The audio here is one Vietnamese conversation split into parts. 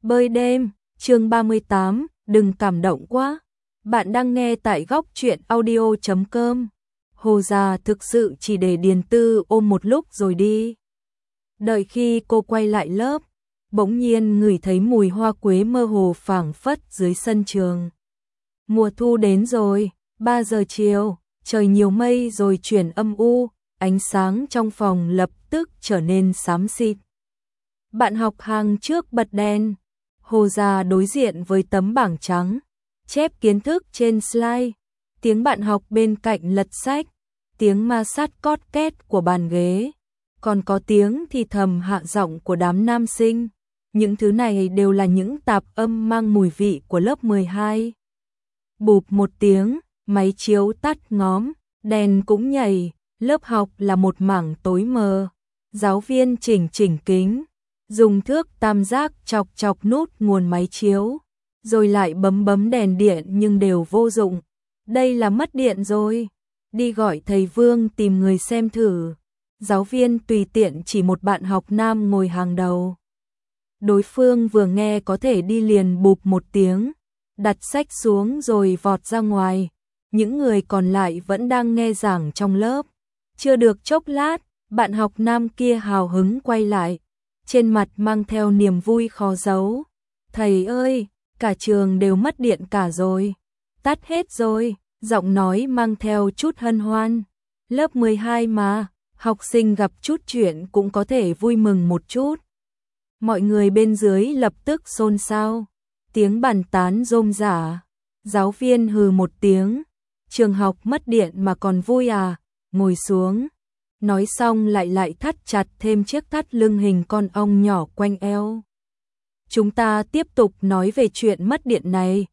Bơi đêm, chương 38, đừng cảm động quá. Bạn đang nghe tại góc truyện audio.com. Hồ già thực sự chỉ để Điền Tư ôm một lúc rồi đi. Đợi khi cô quay lại lớp, bỗng nhiên ngửi thấy mùi hoa quế mơ hồ phảng phất dưới sân trường. Mùa thu đến rồi, 3 giờ chiều, trời nhiều mây rồi chuyển âm u, ánh sáng trong phòng lập tức trở nên xám xịt. Bạn học hàng trước bật đèn, Hồ già đối diện với tấm bảng trắng, chép kiến thức trên slide, tiếng bạn học bên cạnh lật sách, tiếng ma sát cót két của bàn ghế, còn có tiếng thì thầm hạ giọng của đám nam sinh. Những thứ này đều là những tạp âm mang mùi vị của lớp 12. Bụp một tiếng, máy chiếu tắt ngóm, đèn cũng nhảy, lớp học là một mảng tối mờ. Giáo viên chỉnh kính, dùng thước tam giác chọc chọc nút nguồn máy chiếu, rồi lại bấm đèn điện nhưng đều vô dụng. Đây là mất điện rồi, đi gọi thầy Vương tìm người xem thử. Giáo viên tùy tiện chỉ một bạn học nam ngồi hàng đầu. Đối phương vừa nghe có thể đi liền bụp một tiếng, đặt sách xuống rồi vọt ra ngoài. Những người còn lại vẫn đang nghe giảng trong lớp. Chưa được chốc lát, bạn học nam kia hào hứng quay lại, trên mặt mang theo niềm vui khó giấu. Thầy ơi, cả trường đều mất điện cả rồi. Tắt hết rồi, giọng nói mang theo chút hân hoan. Lớp 12 mà, học sinh gặp chút chuyện cũng có thể vui mừng một chút. Mọi người bên dưới lập tức xôn xao, tiếng bàn tán rôm rả. Giáo viên hừ một tiếng, trường học mất điện mà còn vui à, ngồi xuống. Nói xong lại thắt chặt thêm chiếc thắt lưng hình con ong nhỏ quanh eo. Chúng ta tiếp tục nói về chuyện mất điện này.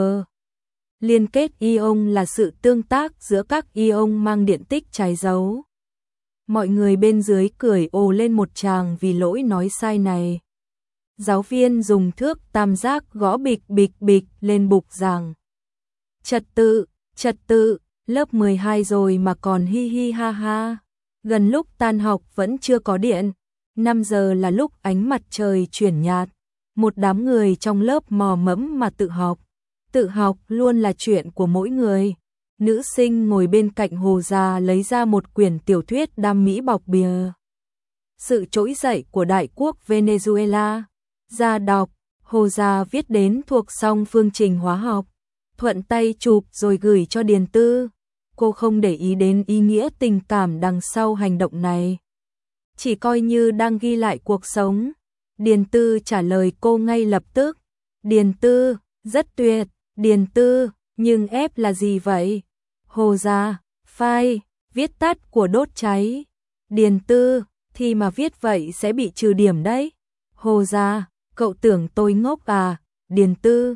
Liên kết ion là sự tương tác giữa các ion mang điện tích trái dấu. Mọi người bên dưới cười ồ lên một tràng vì lỗi nói sai này. Giáo viên dùng thước tam giác gõ bịch lên bục giảng. Trật tự, lớp 12 rồi mà còn hi hi ha ha. Gần lúc tan học vẫn chưa có điện. 5 giờ là lúc ánh mặt trời chuyển nhạt. Một đám người trong lớp mò mẫm mà tự học. Tự học luôn là chuyện của mỗi người. Nữ sinh ngồi bên cạnh Hồ già lấy ra một quyển tiểu thuyết đam mỹ bọc bìa. Sự trỗi dậy của Đại quốc Venezuela. Ra đọc, Hồ già viết đến thuộc xong phương trình hóa học. Thuận tay chụp rồi gửi cho Điền Tư. Cô không để ý đến ý nghĩa tình cảm đằng sau hành động này. Chỉ coi như đang ghi lại cuộc sống. Điền Tư trả lời cô ngay lập tức. Điền Tư, rất tuyệt. Điền Tư, nhưng ép là gì vậy? Hồ già, phai, viết tắt của đốt cháy. Điền Tư, thì mà viết vậy sẽ bị trừ điểm đấy. Hồ già, cậu tưởng tôi ngốc à? Điền Tư,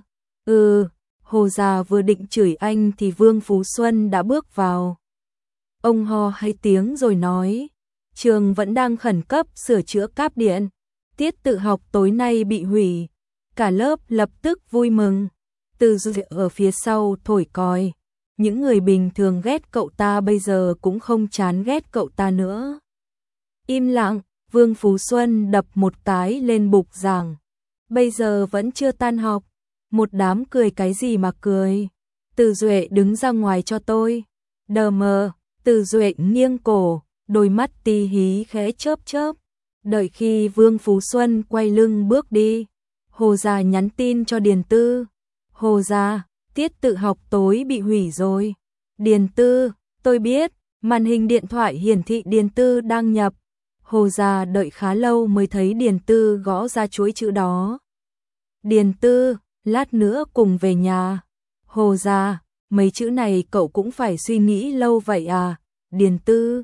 Hồ già vừa định chửi anh thì Vương Phú Xuân đã bước vào. Ông ho hai tiếng rồi nói, trường vẫn đang khẩn cấp sửa chữa cáp điện. Tiết tự học tối nay bị hủy. Cả lớp lập tức vui mừng. Từ Duệ ở phía sau thổi còi. Những người bình thường ghét cậu ta bây giờ cũng không chán ghét cậu ta nữa. Im lặng, Vương Phú Xuân đập một cái lên bục giảng. Bây giờ vẫn chưa tan học. Một đám cười cái gì mà cười. Từ Duệ đứng ra ngoài cho tôi. Đờ mờ, Từ Duệ nghiêng cổ, đôi mắt tí hí khẽ chớp. Đợi khi Vương Phú Xuân quay lưng bước đi, Hồ già nhắn tin cho Điền Tư. Hồ già, tiết tự học tối bị hủy rồi. Điền Tư, tôi biết, màn hình điện thoại hiển thị Điền Tư đang nhập. Hồ già đợi khá lâu mới thấy Điền Tư gõ ra chuỗi chữ đó. Điền Tư, lát nữa cùng về nhà. Hồ già, mấy chữ này cậu cũng phải suy nghĩ lâu vậy à? Điền Tư,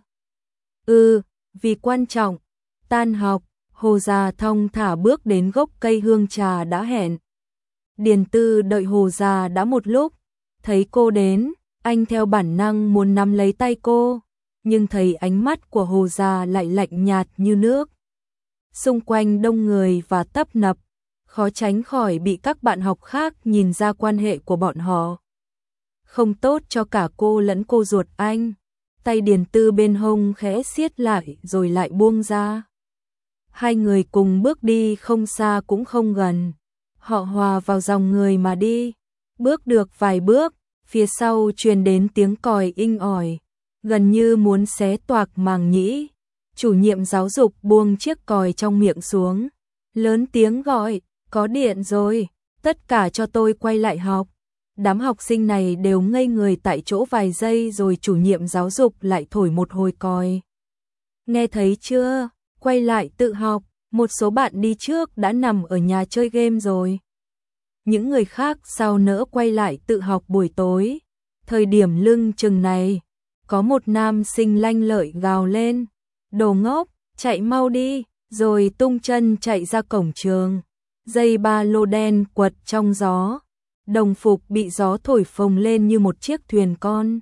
vì quan trọng. Tan học, Hồ già thong thả bước đến gốc cây hương trà đã hẹn. Điền Tư đợi Hồ già đã một lúc, thấy cô đến, anh theo bản năng muốn nắm lấy tay cô, nhưng thấy ánh mắt của Hồ già lại lạnh nhạt như nước. Xung quanh đông người và tấp nập, khó tránh khỏi bị các bạn học khác nhìn ra quan hệ của bọn họ. Không tốt cho cả cô lẫn cô ruột anh. Tay Điền Tư bên hông khẽ siết lại rồi lại buông ra. Hai người cùng bước đi không xa cũng không gần. Họ hòa vào dòng người mà đi. Bước được vài bước, phía sau truyền đến tiếng còi inh ỏi, gần như muốn xé toạc màng nhĩ. Chủ nhiệm giáo dục buông chiếc còi trong miệng xuống, lớn tiếng gọi, có điện rồi, tất cả cho tôi quay lại học. Đám học sinh này đều ngây người tại chỗ vài giây rồi chủ nhiệm giáo dục lại thổi một hồi còi. Nghe thấy chưa, quay lại tự học, một số bạn đi trước đã nằm ở nhà chơi game rồi. Những người khác sao nỡ quay lại tự học buổi tối. Thời điểm lưng chừng này, có một nam sinh lanh lợi gào lên, đồ ngốc, chạy mau đi, rồi tung chân chạy ra cổng trường. Dây ba lô đen quật trong gió, đồng phục bị gió thổi phồng lên như một chiếc thuyền con.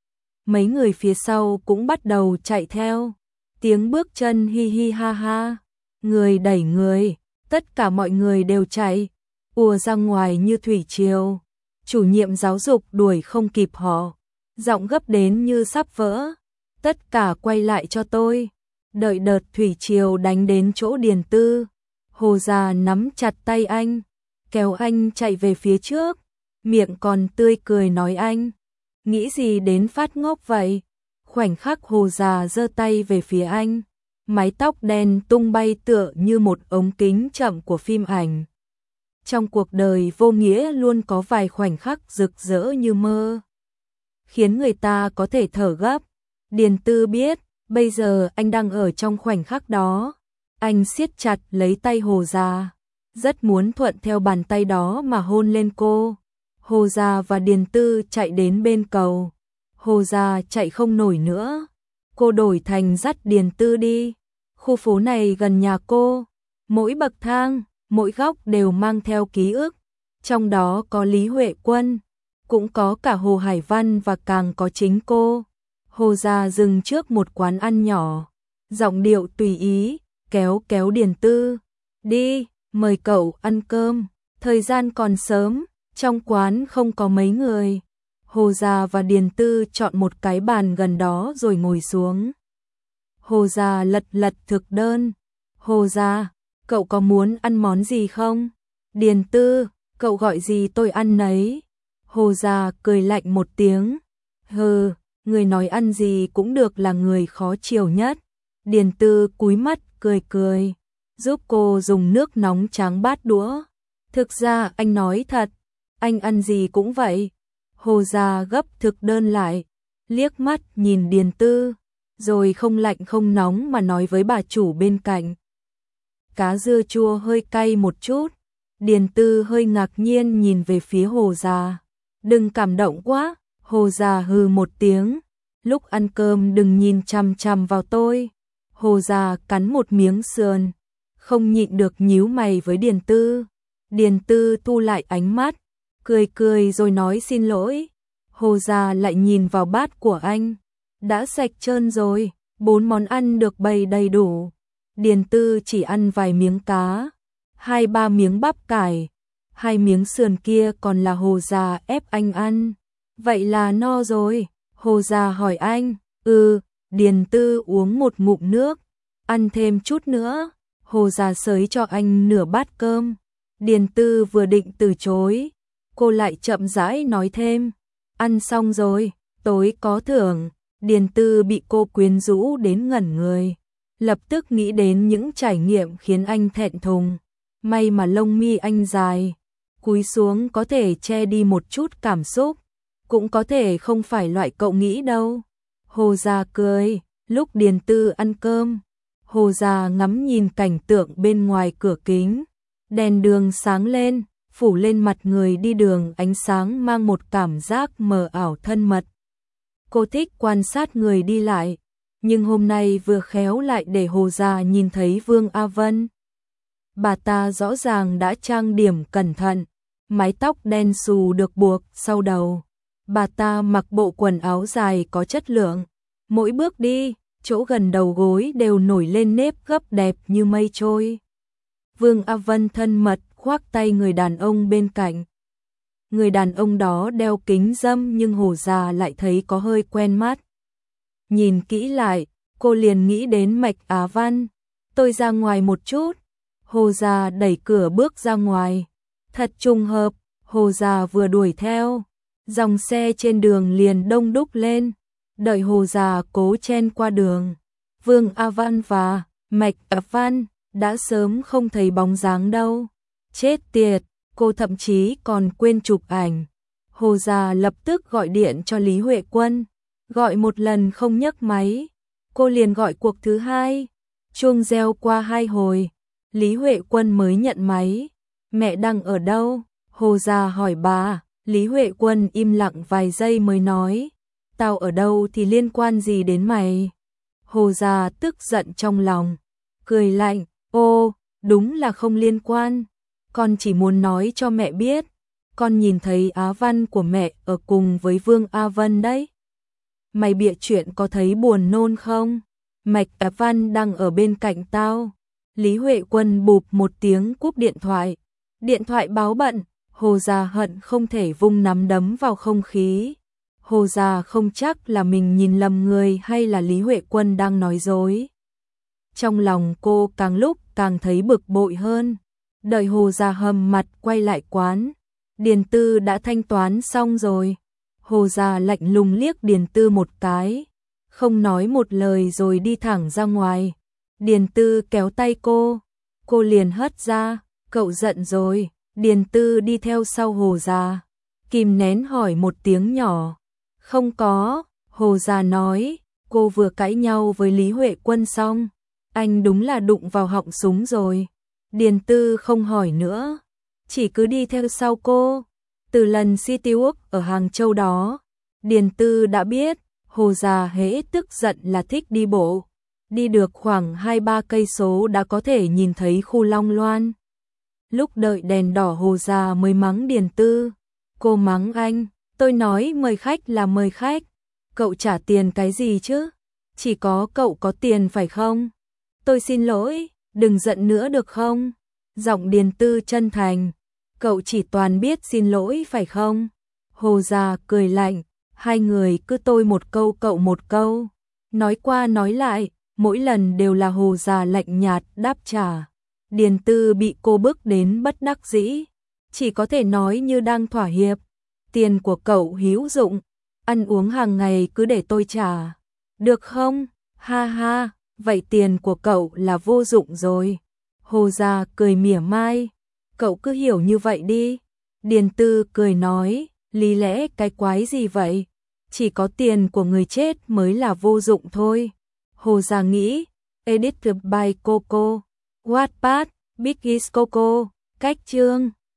Mấy người phía sau cũng bắt đầu chạy theo, tiếng bước chân hi hi ha ha, người đẩy người, tất cả mọi người đều chạy, ùa ra ngoài như thủy triều. Chủ nhiệm giáo dục đuổi không kịp họ, giọng gấp đến như sắp vỡ, tất cả quay lại cho tôi. Đợi đợt thủy triều đánh đến chỗ Điền Tư, Hồ già nắm chặt tay anh, kéo anh chạy về phía trước, miệng còn tươi cười nói anh, nghĩ gì đến phát ngốc vậy. Khoảnh khắc Hồ già giơ tay về phía anh, mái tóc đen tung bay tựa như một ống kính chậm của phim ảnh. Trong cuộc đời vô nghĩa luôn có vài khoảnh khắc rực rỡ như mơ, khiến người ta có thể thở gấp. Điền Tư biết, bây giờ anh đang ở trong khoảnh khắc đó. Anh siết chặt lấy tay Hồ già, rất muốn thuận theo bàn tay đó mà hôn lên cô. Hồ già và Điền Tư chạy đến bên cầu. Hồ già chạy không nổi nữa, cô đổi thành dắt Điền Tư đi. Khu phố này gần nhà cô, mỗi bậc thang, mỗi góc đều mang theo ký ức. Trong đó có Lý Huệ Quân, cũng có cả Hồ Hải Văn và càng có chính cô. Hồ già dừng trước một quán ăn nhỏ, giọng điệu tùy ý, kéo kéo Điền Tư. Đi, mời cậu ăn cơm, thời gian còn sớm, trong quán không có mấy người. Hồ già và Điền Tư chọn một cái bàn gần đó rồi ngồi xuống. Hồ già lật lật thực đơn. Hồ già, cậu có muốn ăn món gì không? Điền Tư, cậu gọi gì tôi ăn nấy. Hồ già cười lạnh một tiếng. Hừ, người nói ăn gì cũng được là người khó chiều nhất. Điền Tư cúi mắt cười cười, giúp cô dùng nước nóng tráng bát đũa. Thực ra anh nói thật, anh ăn gì cũng vậy. Hồ già gấp thực đơn lại, liếc mắt nhìn Điền Tư, rồi không lạnh không nóng mà nói với bà chủ bên cạnh. Cá dưa chua hơi cay một chút. Điền Tư hơi ngạc nhiên nhìn về phía Hồ già. Đừng cảm động quá. Hồ già hừ một tiếng. Lúc ăn cơm đừng nhìn chằm chằm vào tôi. Hồ già cắn một miếng sườn, không nhịn được nhíu mày với Điền Tư. Điền Tư thu lại ánh mắt, cười cười rồi nói xin lỗi. Hồ già lại nhìn vào bát của anh, đã sạch trơn rồi, 4 món ăn được bày đầy đủ. Điền Tư chỉ ăn vài miếng cá, 2-3 miếng bắp cải, 2 miếng sườn kia còn là Hồ già ép anh ăn. Vậy là no rồi. Hồ già hỏi anh. Điền Tư uống một ngụm nước, ăn thêm chút nữa. Hồ già xới cho anh nửa bát cơm. Điền Tư vừa định từ chối, cô lại chậm rãi nói thêm, ăn xong rồi, tối có thưởng. Điền Tư bị cô quyến rũ đến ngẩn người, lập tức nghĩ đến những trải nghiệm khiến anh thẹn thùng. May mà lông mi anh dài, cúi xuống có thể che đi một chút cảm xúc, cũng có thể không phải loại cậu nghĩ đâu. Hồ già cười, lúc Điền Tư ăn cơm, Hồ già ngắm nhìn cảnh tượng bên ngoài cửa kính. Đèn đường sáng lên, phủ lên mặt người đi đường, ánh sáng mang một cảm giác mờ ảo thân mật. Cô thích quan sát người đi lại, nhưng hôm nay vừa khéo lại để Hồ già nhìn thấy Vương A Vân. Bà ta rõ ràng đã trang điểm cẩn thận, mái tóc đen xù được buộc sau đầu. Bà ta mặc bộ quần áo dài có chất lượng, mỗi bước đi, chỗ gần đầu gối đều nổi lên nếp gấp đẹp như mây trôi. Vương A Vân thân mật khoác tay người đàn ông bên cạnh. Người đàn ông đó đeo kính râm nhưng Hồ già lại thấy có hơi quen mắt. Nhìn kỹ lại, cô liền nghĩ đến Mạch Á Văn. Tôi ra ngoài một chút. Hồ già đẩy cửa bước ra ngoài. Thật trùng hợp, Hồ già vừa đuổi theo, dòng xe trên đường liền đông đúc lên. Đợi Hồ già cố chen qua đường, Vương A Văn và Mạch A Văn đã sớm không thấy bóng dáng đâu. Chết tiệt, cô thậm chí còn quên chụp ảnh. Hồ già lập tức gọi điện cho Lý Huệ Quân, gọi một lần không nhấc máy, cô liền gọi cuộc thứ hai. Chuông reo qua 2 hồi, Lý Huệ Quân mới nhận máy. Mẹ đang ở đâu? Hồ già hỏi bà. Lý Huệ Quân im lặng vài giây mới nói, tao ở đâu thì liên quan gì đến mày? Hồ già tức giận trong lòng, cười lạnh, ô, đúng là không liên quan. Con chỉ muốn nói cho mẹ biết, con nhìn thấy Á Văn của mẹ ở cùng với Vương A Vân đấy. Mày bịa chuyện có thấy buồn nôn không? Mạch Á Văn đang ở bên cạnh tao. Lý Huệ Quân bụp một tiếng cúp điện thoại. Điện thoại báo bận, Hồ già hận không thể vung nắm đấm vào không khí. Hồ già không chắc là mình nhìn lầm người hay là Lý Huệ Quân đang nói dối. Trong lòng cô càng lúc càng thấy bực bội hơn. Đợi Hồ già hầm mặt quay lại quán, Điền Tư đã thanh toán xong rồi. Hồ già lạnh lùng liếc Điền Tư một cái, không nói một lời rồi đi thẳng ra ngoài. Điền Tư kéo tay cô liền hất ra, cậu giận rồi. Điền Tư đi theo sau Hồ già, kìm nén hỏi một tiếng nhỏ. Không có, Hồ già nói, cô vừa cãi nhau với Lý Huệ Quân xong, anh đúng là đụng vào họng súng rồi. Điền Tư không hỏi nữa, chỉ cứ đi theo sau cô. Từ lần City Walk ở Hàng Châu đó, Điền Tư đã biết, Hồ già hễ tức giận là thích đi bộ. Đi được khoảng 2-3 cây số đã có thể nhìn thấy khu Long Loan. Lúc đợi đèn đỏ Hồ già mới mắng Điền Tư. Cô mắng anh, tôi nói mời khách là mời khách. Cậu trả tiền cái gì chứ? Chỉ có cậu có tiền phải không? Tôi xin lỗi, đừng giận nữa được không? Giọng Điền Tư chân thành. Cậu chỉ toàn biết xin lỗi phải không? Hồ già cười lạnh, hai người cứ tôi một câu cậu một câu. Nói qua nói lại, mỗi lần đều là Hồ già lạnh nhạt đáp trả. Điền Tư bị cô bức đến bất đắc dĩ, chỉ có thể nói như đang thỏa hiệp. Tiền của cậu hữu dụng, ăn uống hàng ngày cứ để tôi trả. Được không? Ha ha, vậy tiền của cậu là vô dụng rồi. Hồ già cười mỉa mai, cậu cứ hiểu như vậy đi. Điền Tư cười nói, lý lẽ cái quái gì vậy? Chỉ có tiền của người chết mới là vô dụng thôi. Hồ già nghĩ, Edited by Coco, Wattpad, Biggies Coco, cách chương.